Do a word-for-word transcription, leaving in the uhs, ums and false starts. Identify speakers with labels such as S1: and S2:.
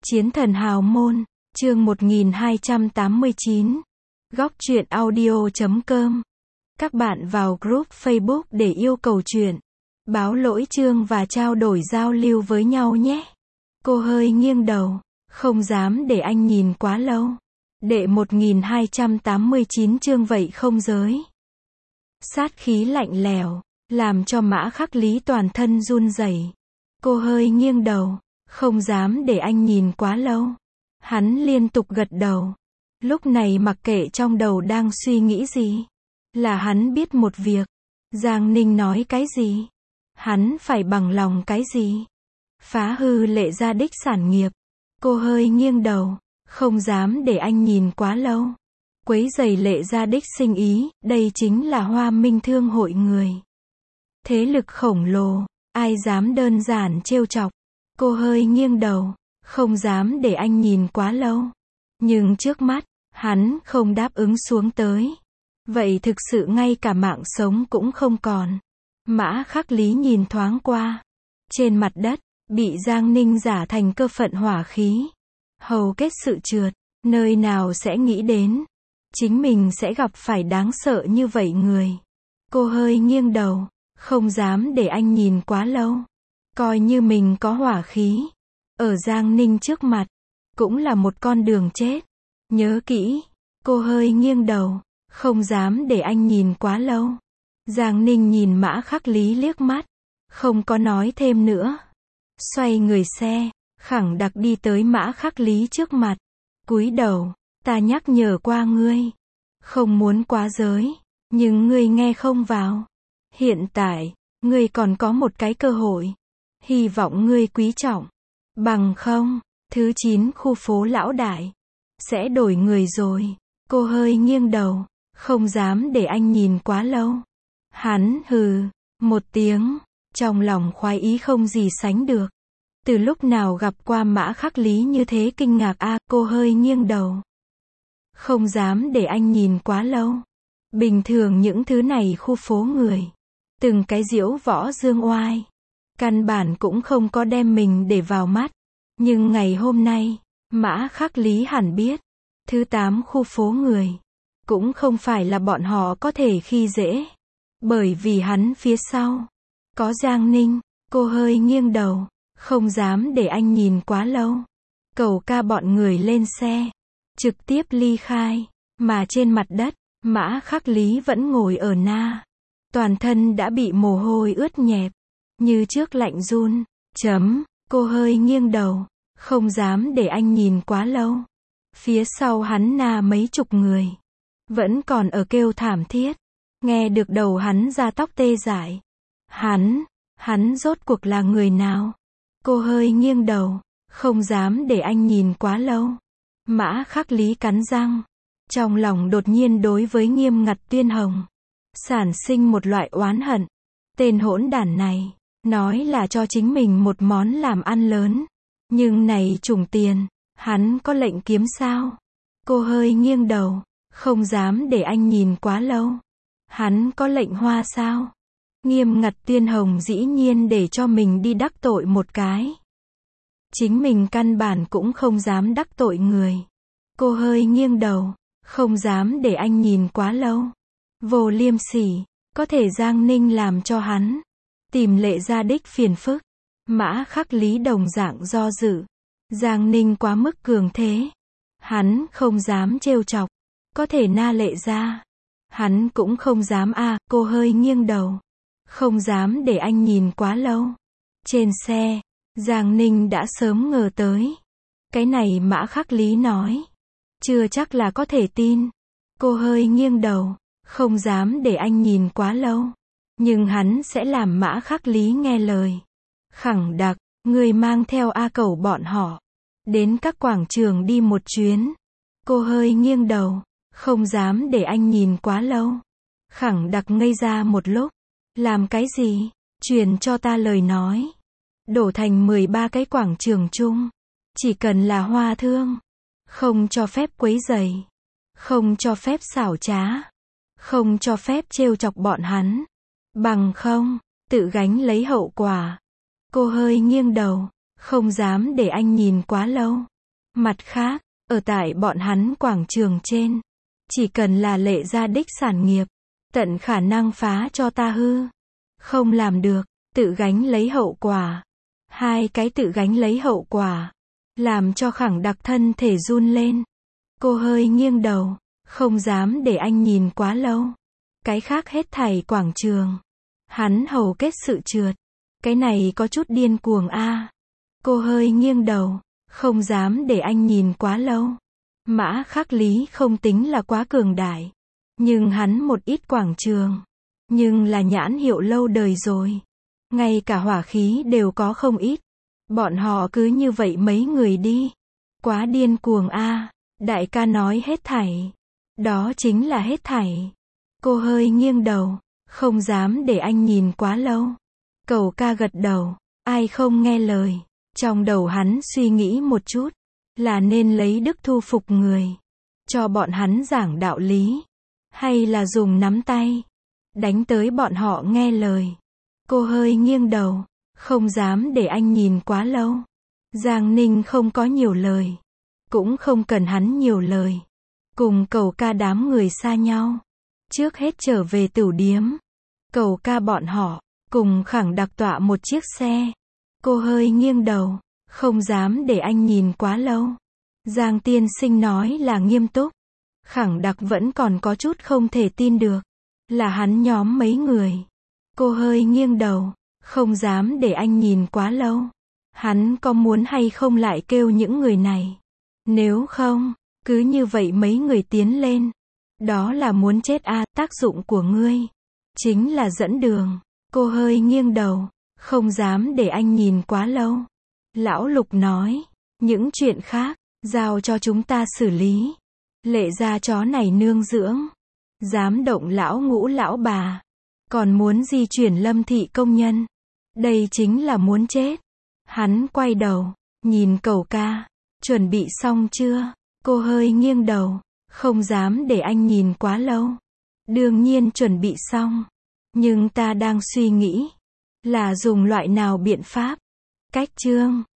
S1: Chiến thần hào môn, chương một nghìn hai trăm tám mươi chín. Góc truyện audio chấm com. Các bạn vào group Facebook để yêu cầu truyện, báo lỗi chương và trao đổi giao lưu với nhau nhé. Cô hơi nghiêng đầu, không dám để anh nhìn quá lâu. Đệ một nghìn hai trăm tám mươi chín chương vậy không giới. Sát khí lạnh lẽo, làm cho Mã Khắc Lý toàn thân run rẩy. Cô hơi nghiêng đầu, không dám để anh nhìn quá lâu. Hắn liên tục gật đầu. Lúc này mặc kệ trong đầu đang suy nghĩ gì, là hắn biết một việc. Giang Ninh nói cái gì, hắn phải bằng lòng cái gì. Phá hư Lệ Gia Đích sản nghiệp. Cô hơi nghiêng đầu, không dám để anh nhìn quá lâu. Quấy rầy Lệ Gia Đích sinh ý, đây chính là Hoa Minh Thương hội người. Thế lực khổng lồ, ai dám đơn giản trêu chọc. Cô hơi nghiêng đầu, không dám để anh nhìn quá lâu. Nhưng trước mắt, hắn không đáp ứng xuống tới. Vậy thực sự ngay cả mạng sống cũng không còn. Mã Khắc Lý nhìn thoáng qua. Trên mặt đất, bị Giang Ninh giả thành cơ phận hỏa khí. Hầu kết sự trượt, nơi nào sẽ nghĩ đến. Chính mình sẽ gặp phải đáng sợ như vậy người. Cô hơi nghiêng đầu, không dám để anh nhìn quá lâu. Coi như mình có hỏa khí. Ở Giang Ninh trước mặt, cũng là một con đường chết. Nhớ kỹ, cô hơi nghiêng đầu, không dám để anh nhìn quá lâu. Giang Ninh nhìn Mã Khắc Lý liếc mắt, không có nói thêm nữa. Xoay người xe, khẳng đặc đi tới Mã Khắc Lý trước mặt. Cúi đầu, ta nhắc nhở qua ngươi. Không muốn quá giới, nhưng ngươi nghe không vào. Hiện tại, ngươi còn có một cái cơ hội. Hy vọng ngươi quý trọng. Bằng không, thứ chín khu phố lão đại sẽ đổi người rồi. Cô hơi nghiêng đầu, không dám để anh nhìn quá lâu. Hắn hừ một tiếng, trong lòng khoái ý không gì sánh được. Từ lúc nào gặp qua Mã Khắc Lý như thế kinh ngạc a. À, cô hơi nghiêng đầu, không dám để anh nhìn quá lâu. Bình thường những thứ này khu phố người, từng cái diễu võ dương oai, căn bản cũng không có đem mình để vào mắt. Nhưng ngày hôm nay, Mã Khắc Lý hẳn biết, thứ tám khu phố người, cũng không phải là bọn họ có thể khi dễ. Bởi vì hắn phía sau, có Giang Ninh. Cô hơi nghiêng đầu, không dám để anh nhìn quá lâu. Cầu ca bọn người lên xe, trực tiếp ly khai. Mà trên mặt đất, Mã Khắc Lý vẫn ngồi ở na. Toàn thân đã bị mồ hôi ướt nhẹp, như trước lạnh run. Chấm, cô hơi nghiêng đầu, không dám để anh nhìn quá lâu. Phía sau hắn na mấy chục người, vẫn còn ở kêu thảm thiết. Nghe được đầu hắn ra tóc tê dại. Hắn, hắn rốt cuộc là người nào? Cô hơi nghiêng đầu, không dám để anh nhìn quá lâu. Mã Khắc Lý cắn răng, trong lòng đột nhiên đối với Nghiêm Ngặt Tuyên Hồng sản sinh một loại oán hận. Tên hỗn đản này, nói là cho chính mình một món làm ăn lớn. Nhưng này trùng tiền, hắn có lệnh kiếm sao? Cô hơi nghiêng đầu, không dám để anh nhìn quá lâu. Hắn có lệnh hoa sao? Nghiêm Ngặt Tuyên Hồng dĩ nhiên để cho mình đi đắc tội một cái. Chính mình căn bản cũng không dám đắc tội người. Cô hơi nghiêng đầu, không dám để anh nhìn quá lâu. Vô liêm sỉ, có thể Giang Ninh làm cho hắn tìm Lệ Gia Đích phiền phức. Mã Khắc Lý đồng dạng do dự. Giang Ninh quá mức cường thế, hắn không dám trêu chọc. Có thể na Lệ Gia, hắn cũng không dám a. À, cô hơi nghiêng đầu, không dám để anh nhìn quá lâu. Trên xe, Giang Ninh đã sớm ngờ tới. Cái này Mã Khắc Lý nói, chưa chắc là có thể tin. Cô hơi nghiêng đầu, không dám để anh nhìn quá lâu. Nhưng hắn sẽ làm Mã Khắc Lý nghe lời. Khẳng đặc, người mang theo A Cẩu bọn họ đến các quảng trường đi một chuyến. Cô hơi nghiêng đầu, không dám để anh nhìn quá lâu. Khẳng đặc ngây ra một lúc. Làm cái gì? Truyền cho ta lời nói. Đổ thành mười ba cái quảng trường chung. Chỉ cần là hoa thương. Không cho phép quấy rầy. Không cho phép xảo trá. Không cho phép trêu chọc bọn hắn. Bằng không, tự gánh lấy hậu quả. Cô hơi nghiêng đầu, không dám để anh nhìn quá lâu. Mặt khác, ở tại bọn hắn quảng trường trên, chỉ cần là Lệ gia đích sản nghiệp, tận khả năng phá cho ta hư. Không làm được, tự gánh lấy hậu quả. Hai cái tự gánh lấy hậu quả, làm cho Khẳng Đặc thân thể run lên. Cô hơi nghiêng đầu, không dám để anh nhìn quá lâu. Cái khác hết thảy quảng trường, hắn hầu kết sự trượt. Cái này có chút điên cuồng a. Cô hơi nghiêng đầu, không dám để anh nhìn quá lâu. Mã Khắc Lý không tính là quá cường đại, nhưng hắn một ít quảng trường, nhưng là nhãn hiệu lâu đời rồi. Ngay cả hỏa khí đều có không ít. Bọn họ cứ như vậy mấy người đi. Quá điên cuồng a. Đại ca nói hết thảy. Đó chính là hết thảy. Cô hơi nghiêng đầu, không dám để anh nhìn quá lâu. Cẩu ca gật đầu, ai không nghe lời. Trong đầu hắn suy nghĩ một chút, là nên lấy đức thu phục người, cho bọn hắn giảng đạo lý, hay là dùng nắm tay, đánh tới bọn họ nghe lời. Cô hơi nghiêng đầu, không dám để anh nhìn quá lâu. Giang Ninh không có nhiều lời, cũng không cần hắn nhiều lời. Cùng Cẩu ca đám người xa nhau, trước hết trở về tửu điếm. Cẩu ca bọn họ, cùng Khẳng Đặc tọa một chiếc xe. Cô hơi nghiêng đầu, không dám để anh nhìn quá lâu. Giang tiên sinh nói là nghiêm túc. Khẳng Đặc vẫn còn có chút không thể tin được, là hắn nhóm mấy người. Cô hơi nghiêng đầu, không dám để anh nhìn quá lâu. Hắn có muốn hay không lại kêu những người này? Nếu không, cứ như vậy mấy người tiến lên. Đó là muốn chết a. Tác dụng của ngươi chính là dẫn đường. Cô hơi nghiêng đầu, không dám để anh nhìn quá lâu. Lão Lục nói, những chuyện khác, giao cho chúng ta xử lý. Lệ gia chó này nương dưỡng, dám động lão ngũ lão bà, còn muốn di chuyển Lâm thị công nhân. Đây chính là muốn chết. Hắn quay đầu, nhìn Cẩu ca, chuẩn bị xong chưa? Cô hơi nghiêng đầu, không dám để anh nhìn quá lâu. Đương nhiên chuẩn bị xong, nhưng ta đang suy nghĩ, là dùng loại nào biện pháp. Cách chương